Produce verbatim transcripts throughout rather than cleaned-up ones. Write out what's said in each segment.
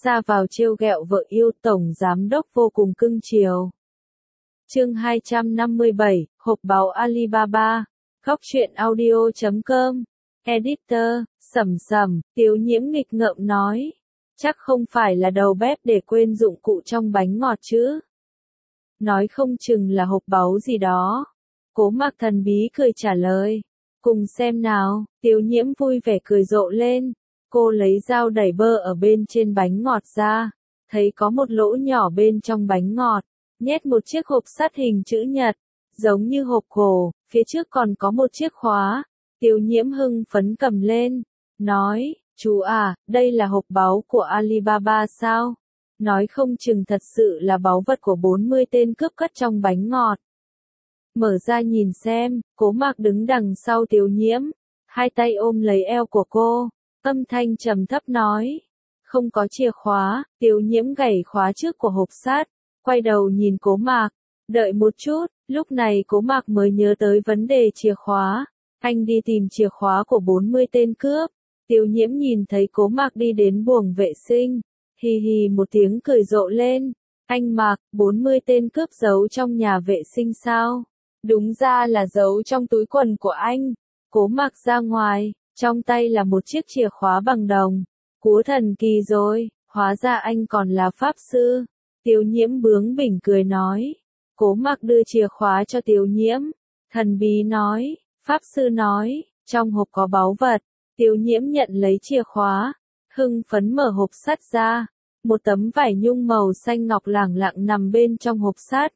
ra vào trêu ghẹo vợ yêu, tổng giám đốc vô cùng cưng chiều. Chương hai trăm năm mươi bảy, hộp báu Alibaba. Góc truyện audio chấm com. Editor, Sầm Sầm, Tiếu Nhiễm nghịch ngợm nói. Chắc không phải là đầu bếp để quên dụng cụ trong bánh ngọt chứ. Nói không chừng là hộp báu gì đó. Cố Mặc thần bí cười trả lời. Cùng xem nào, Tiếu Nhiễm vui vẻ cười rộ lên. Cô lấy dao đẩy bơ ở bên trên bánh ngọt ra. Thấy có một lỗ nhỏ bên trong bánh ngọt. Nhét một chiếc hộp sắt hình chữ nhật. Giống như hộp cổ, phía trước còn có một chiếc khóa. Tiếu Nhiễm hưng phấn cầm lên. Nói, chú à, đây là hộp báu của Alibaba sao? Nói không chừng thật sự là báu vật của bốn mươi tên cướp cất trong bánh ngọt. Mở ra nhìn xem, Cố Mặc đứng đằng sau Tiếu Nhiễm. Hai tay ôm lấy eo của cô. Âm thanh trầm thấp nói. Không có chìa khóa, Tiếu Nhiễm gảy khóa trước của hộp sắt. Quay đầu nhìn Cố Mặc. Đợi một chút, lúc này Cố Mặc mới nhớ tới vấn đề chìa khóa. Anh đi tìm chìa khóa của bốn mươi tên cướp. Tiếu Nhiễm nhìn thấy Cố Mặc đi đến buồng vệ sinh. Hì hì một tiếng cười rộ lên. Anh Mặc, bốn mươi tên cướp giấu trong nhà vệ sinh sao? Đúng ra là giấu trong túi quần của anh. Cố Mặc ra ngoài, trong tay là một chiếc chìa khóa bằng đồng. Cú thần kỳ rồi, hóa ra anh còn là pháp sư. Tiếu Nhiễm bướng bỉnh cười nói. Cố Mặc đưa chìa khóa cho Tiếu Nhiễm. Thần bí nói, pháp sư nói, trong hộp có báu vật. Tiếu Nhiễm nhận lấy chìa khóa, hưng phấn mở hộp sắt ra. Một tấm vải nhung màu xanh ngọc lẳng lặng nằm bên trong hộp sắt.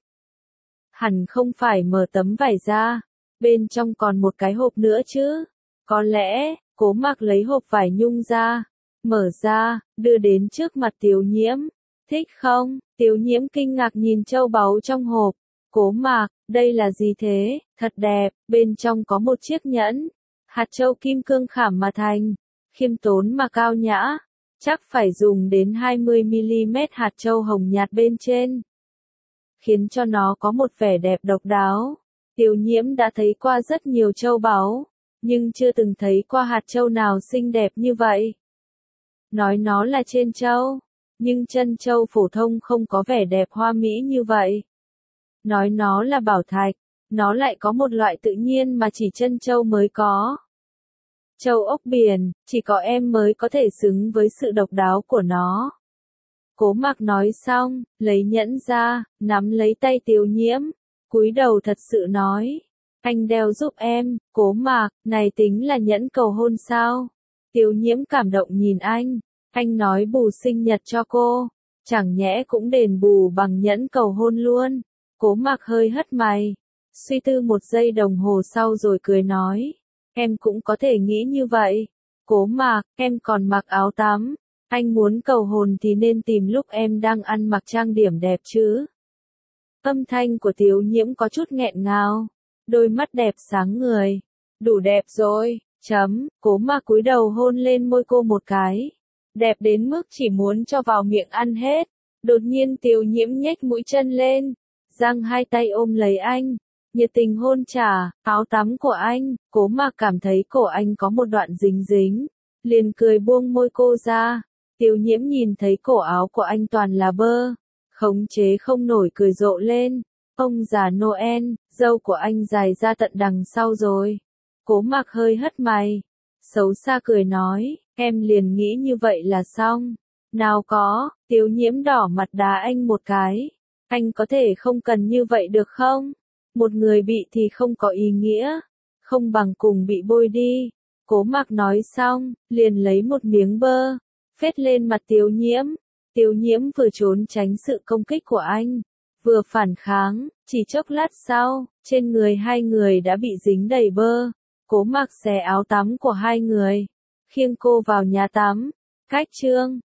Hẳn không phải mở tấm vải ra, bên trong còn một cái hộp nữa chứ. Có lẽ, Cố Mặc lấy hộp vải nhung ra, mở ra, đưa đến trước mặt Tiếu Nhiễm. Thích không? Tiếu Nhiễm kinh ngạc nhìn châu báu trong hộp. Cố Mặc, đây là gì thế? Thật đẹp, bên trong có một chiếc nhẫn. Hạt châu kim cương khảm mà thành. Khiêm tốn mà cao nhã. Chắc phải dùng đến hai mươi mi-li-mét hạt châu hồng nhạt bên trên. Khiến cho nó có một vẻ đẹp độc đáo. Tiếu Nhiễm đã thấy qua rất nhiều châu báu, nhưng chưa từng thấy qua hạt châu nào xinh đẹp như vậy. Nói nó là trên châu, nhưng chân châu phổ thông không có vẻ đẹp hoa mỹ như vậy. Nói nó là bảo thạch, nó lại có một loại tự nhiên mà chỉ chân châu mới có. Châu ốc biển, chỉ có em mới có thể xứng với sự độc đáo của nó. Cố Mặc nói xong, lấy nhẫn ra, nắm lấy tay Tiếu Nhiễm, cúi đầu thật sự nói. Anh đeo giúp em, Cố Mặc, này tính là nhẫn cầu hôn sao? Tiếu Nhiễm cảm động nhìn anh, anh nói bù sinh nhật cho cô, chẳng nhẽ cũng đền bù bằng nhẫn cầu hôn luôn. Cố Mặc hơi hất mày, suy tư một giây đồng hồ sau rồi cười nói. Em cũng có thể nghĩ như vậy. Cố Mặc, em còn mặc áo tắm. Anh muốn cầu hôn thì nên tìm lúc em đang ăn mặc trang điểm đẹp chứ. Âm thanh của Tiếu Nhiễm có chút nghẹn ngào. Đôi mắt đẹp sáng người. Đủ đẹp rồi, chấm. Cố Mặc cúi đầu hôn lên môi cô một cái. Đẹp đến mức chỉ muốn cho vào miệng ăn hết. Đột nhiên Tiếu Nhiễm nhếch mũi chân lên. Giang hai tay ôm lấy anh. Nhiệt tình hôn trả, áo tắm của anh. Cố Mặc cảm thấy cổ anh có một đoạn dính dính. Liền cười buông môi cô ra. Tiếu Nhiễm nhìn thấy cổ áo của anh toàn là bơ. Khống chế không nổi cười rộ lên. Ông già Noel, râu của anh dài ra tận đằng sau rồi. Cố Mặc hơi hất mày. Xấu xa cười nói, em liền nghĩ như vậy là xong. Nào có, Tiếu Nhiễm đỏ mặt đá anh một cái. Anh có thể không cần như vậy được không? Một người bị thì không có ý nghĩa. Không bằng cùng bị bôi đi. Cố Mặc nói xong, liền lấy một miếng bơ. Phết lên mặt Tiếu Nhiễm. Tiếu Nhiễm vừa trốn tránh sự công kích của anh, vừa phản kháng, chỉ chốc lát sau, trên người hai người đã bị dính đầy bơ. Cố Mặc xé áo tắm của hai người, khiêng cô vào nhà tắm. Cách chương,